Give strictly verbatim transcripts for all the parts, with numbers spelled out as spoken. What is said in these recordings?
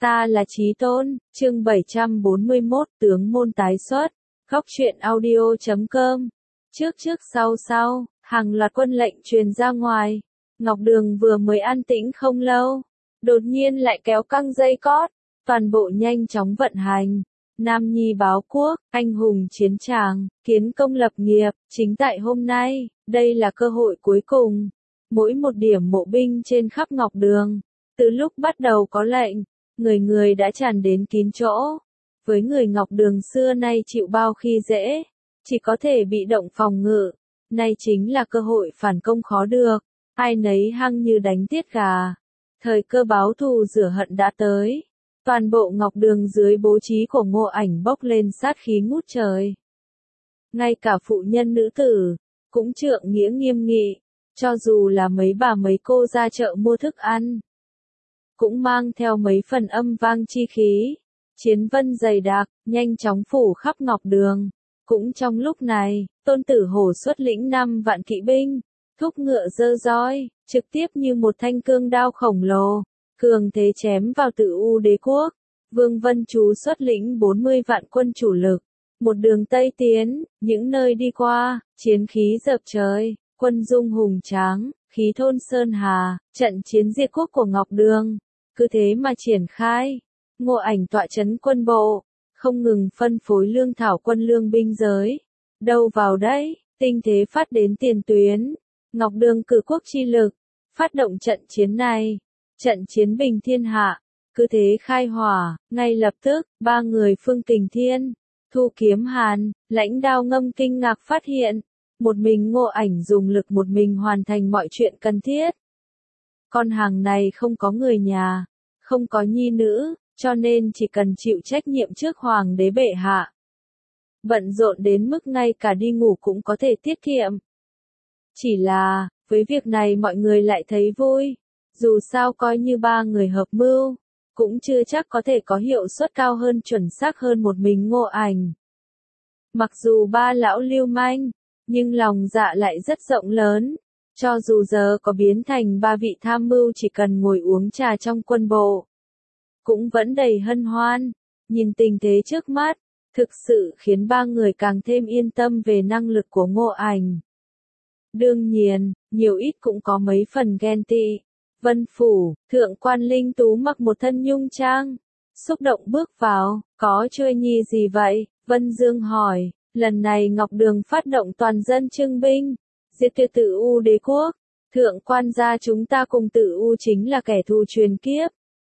Ta là Chí Tôn, chương bảy trăm bốn mươi mốt, tướng môn tái xuất. Góc truyện audio chấm com. Trước trước sau sau, hàng loạt quân lệnh truyền ra ngoài. Ngọc Đường vừa mới an tĩnh không lâu, đột nhiên lại kéo căng dây cót, toàn bộ nhanh chóng vận hành. Nam Nhi báo quốc, anh hùng chiến tràng, kiến công lập nghiệp, chính tại hôm nay, đây là cơ hội cuối cùng. Mỗi một điểm mộ binh trên khắp Ngọc Đường, từ lúc bắt đầu có lệnh, người người đã tràn đến kín chỗ. Với người Ngọc Đường xưa nay chịu bao khi dễ, chỉ có thể bị động phòng ngự, nay chính là cơ hội phản công khó được, ai nấy hăng như đánh tiết gà. Thời cơ báo thù rửa hận đã tới, toàn bộ Ngọc Đường dưới bố trí của Ngô Ảnh bốc lên sát khí ngút trời. Ngay cả phụ nhân nữ tử, cũng trượng nghĩa nghiêm nghị, cho dù là mấy bà mấy cô ra chợ mua thức ăn, cũng mang theo mấy phần âm vang chi khí. Chiến vân dày đặc, nhanh chóng phủ khắp Ngọc Đường. Cũng trong lúc này, Tôn Tử Hổ xuất lĩnh năm vạn kỵ binh, thúc ngựa giơ roi, trực tiếp như một thanh cương đao khổng lồ, cường thế chém vào Tử U Đế quốc. Vương Vân Chú xuất lĩnh bốn mươi vạn quân chủ lực, một đường Tây tiến, những nơi đi qua, chiến khí dập trời, quân dung hùng tráng, khí thôn sơn hà, trận chiến diệt quốc của Ngọc Đường. Cứ thế mà triển khai. Ngô Ảnh tọa trấn quân bộ, không ngừng phân phối lương thảo quân lương binh giới. Đâu vào đấy, tinh thế phát đến tiền tuyến. Ngọc Đường cử quốc chi lực, phát động trận chiến này. Trận chiến bình thiên hạ, cứ thế khai hỏa, ngay lập tức, ba người Phương Kình Thiên, Thu Kiếm Hàn, Lãnh Đao Ngâm kinh ngạc phát hiện, một mình Ngô Ảnh dùng lực một mình hoàn thành mọi chuyện cần thiết. Con hàng này không có người nhà, không có nhi nữ, cho nên chỉ cần chịu trách nhiệm trước hoàng đế bệ hạ. Bận rộn đến mức ngay cả đi ngủ cũng có thể tiết kiệm. Chỉ là, với việc này mọi người lại thấy vui, dù sao coi như ba người hợp mưu, cũng chưa chắc có thể có hiệu suất cao hơn chuẩn xác hơn một mình Ngô Ảnh. Mặc dù ba lão lưu manh, nhưng lòng dạ lại rất rộng lớn. Cho dù giờ có biến thành ba vị tham mưu chỉ cần ngồi uống trà trong quân bộ, cũng vẫn đầy hân hoan. Nhìn tình thế trước mắt, thực sự khiến ba người càng thêm yên tâm về năng lực của Ngô Ảnh. Đương nhiên, nhiều ít cũng có mấy phần ghen tị. Vân Phủ, Thượng quan Linh Tú mặc một thân nhung trang, xúc động bước vào, có chơi nhi gì vậy? Vân Dương hỏi, lần này Ngọc Đường phát động toàn dân trưng binh, diệt tuyệt Tử U Đế quốc, thượng quan gia chúng ta cùng Tử U chính là kẻ thù truyền kiếp.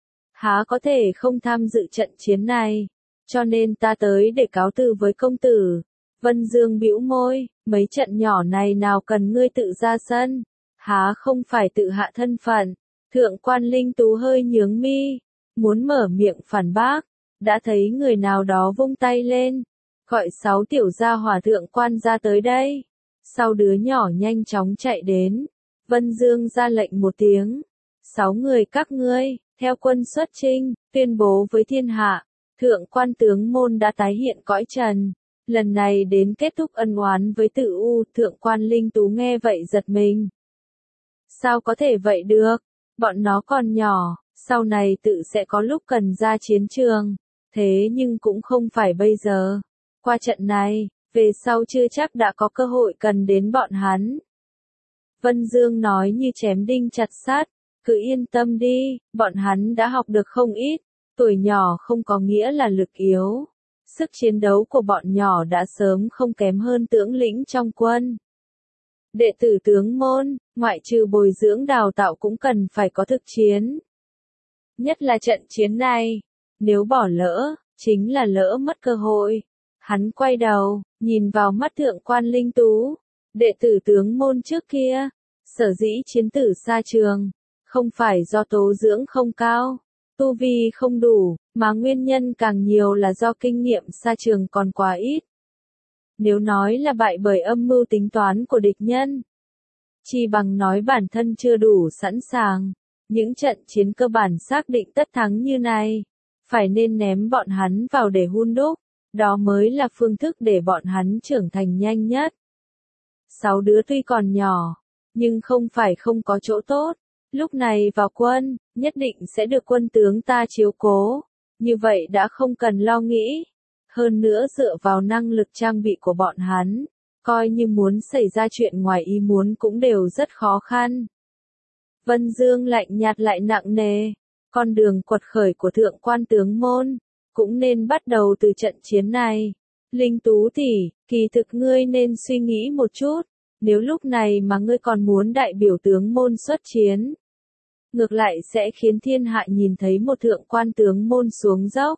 Há có thể không tham dự trận chiến này, cho nên ta tới để cáo từ với công tử. Vân Dương bĩu môi, mấy trận nhỏ này nào cần ngươi tự ra sân, há không phải tự hạ thân phận. Thượng quan Linh Tú hơi nhướng mi, muốn mở miệng phản bác, đã thấy người nào đó vung tay lên, gọi sáu tiểu gia hỏa thượng quan ra tới đây. Sau đứa nhỏ nhanh chóng chạy đến, Vân Dương ra lệnh một tiếng, sáu người các ngươi, theo quân xuất chinh, tuyên bố với thiên hạ, thượng quan tướng môn đã tái hiện cõi trần, lần này đến kết thúc ân oán với Tử U. Thượng quan Linh Tú nghe vậy giật mình. Sao có thể vậy được, bọn nó còn nhỏ, sau này tự sẽ có lúc cần ra chiến trường, thế nhưng cũng không phải bây giờ. Qua trận này, về sau chưa chắc đã có cơ hội cần đến bọn hắn. Vân Dương nói như chém đinh chặt sắt, cứ yên tâm đi, bọn hắn đã học được không ít, tuổi nhỏ không có nghĩa là lực yếu. Sức chiến đấu của bọn nhỏ đã sớm không kém hơn tướng lĩnh trong quân. Đệ tử tướng môn, ngoại trừ bồi dưỡng đào tạo cũng cần phải có thực chiến. Nhất là trận chiến này, nếu bỏ lỡ, chính là lỡ mất cơ hội. Hắn quay đầu, nhìn vào mắt thượng quan Linh Tú, đệ tử tướng môn trước kia, sở dĩ chiến tử xa trường, không phải do tố dưỡng không cao, tu vi không đủ, mà nguyên nhân càng nhiều là do kinh nghiệm xa trường còn quá ít. Nếu nói là bại bởi âm mưu tính toán của địch nhân, chi bằng nói bản thân chưa đủ sẵn sàng. Những trận chiến cơ bản xác định tất thắng như này, phải nên ném bọn hắn vào để hun đúc. Đó mới là phương thức để bọn hắn trưởng thành nhanh nhất. Sáu đứa tuy còn nhỏ, nhưng không phải không có chỗ tốt. Lúc này vào quân, nhất định sẽ được quân tướng ta chiếu cố. Như vậy đã không cần lo nghĩ. Hơn nữa dựa vào năng lực trang bị của bọn hắn, coi như muốn xảy ra chuyện ngoài ý muốn cũng đều rất khó khăn. Vân Dương lạnh nhạt lại nặng nề. Con đường quật khởi của thượng quan tướng môn, cũng nên bắt đầu từ trận chiến này. Linh Tú tỷ, kỳ thực ngươi nên suy nghĩ một chút, nếu lúc này mà ngươi còn muốn đại biểu tướng môn xuất chiến, ngược lại sẽ khiến thiên hạ nhìn thấy một thượng quan tướng môn xuống dốc.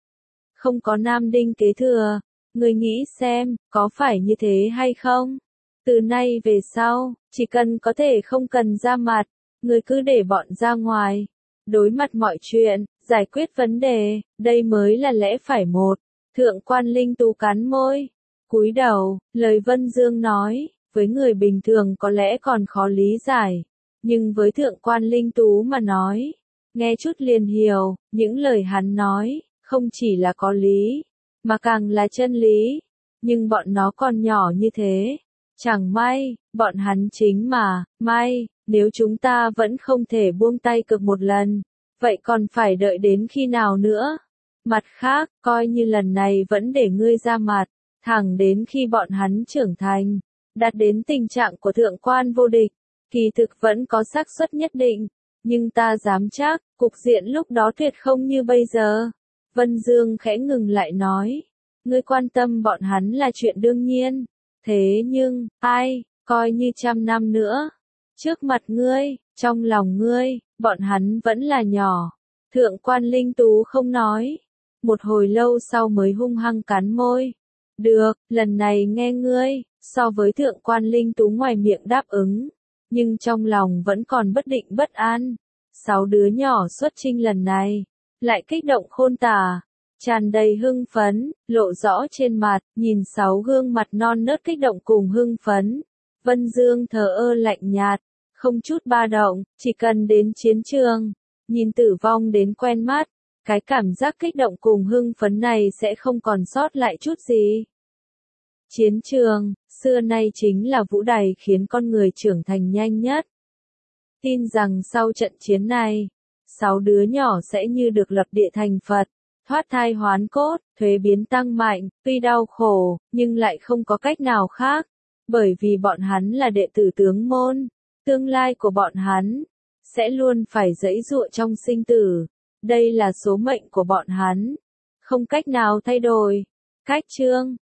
Không có nam đinh kế thừa, ngươi nghĩ xem, có phải như thế hay không? Từ nay về sau, chỉ cần có thể không cần ra mặt, ngươi cứ để bọn ra ngoài. Đối mặt mọi chuyện, giải quyết vấn đề, đây mới là lẽ phải một. Thượng quan Linh Tú cắn môi, cúi đầu, lời Vân Dương nói, với người bình thường có lẽ còn khó lý giải. Nhưng với thượng quan Linh Tú mà nói, nghe chút liền hiểu, những lời hắn nói, không chỉ là có lý, mà càng là chân lý. Nhưng bọn nó còn nhỏ như thế. Chẳng may, bọn hắn chính mà, may, nếu chúng ta vẫn không thể buông tay cược một lần, vậy còn phải đợi đến khi nào nữa? Mặt khác, coi như lần này vẫn để ngươi ra mặt, thẳng đến khi bọn hắn trưởng thành, đạt đến tình trạng của thượng quan vô địch, kỳ thực vẫn có xác suất nhất định, nhưng ta dám chắc, cục diện lúc đó tuyệt không như bây giờ. Vân Dương khẽ ngừng lại nói, ngươi quan tâm bọn hắn là chuyện đương nhiên, thế nhưng, ai, coi như trăm năm nữa, trước mặt ngươi, trong lòng ngươi, bọn hắn vẫn là nhỏ. Thượng quan Linh Tú không nói, một hồi lâu sau mới hung hăng cắn môi. Được, lần này nghe ngươi, so với thượng quan Linh Tú ngoài miệng đáp ứng, nhưng trong lòng vẫn còn bất định bất an. Sáu đứa nhỏ xuất chinh lần này, lại kích động khôn tả, tràn đầy hưng phấn, lộ rõ trên mặt, nhìn sáu gương mặt non nớt kích động cùng hưng phấn. Vân Dương thờ ơ lạnh nhạt, không chút ba động, chỉ cần đến chiến trường, nhìn tử vong đến quen mắt, cái cảm giác kích động cùng hưng phấn này sẽ không còn sót lại chút gì. Chiến trường, xưa nay chính là vũ đài khiến con người trưởng thành nhanh nhất. Tin rằng sau trận chiến này, sáu đứa nhỏ sẽ như được lập địa thành Phật, thoát thai hoán cốt, thuế biến tăng mạnh, tuy đau khổ, nhưng lại không có cách nào khác, bởi vì bọn hắn là đệ tử tướng môn, tương lai của bọn hắn sẽ luôn phải giãy giụa trong sinh tử. Đây là số mệnh của bọn hắn, không cách nào thay đổi. Cách chương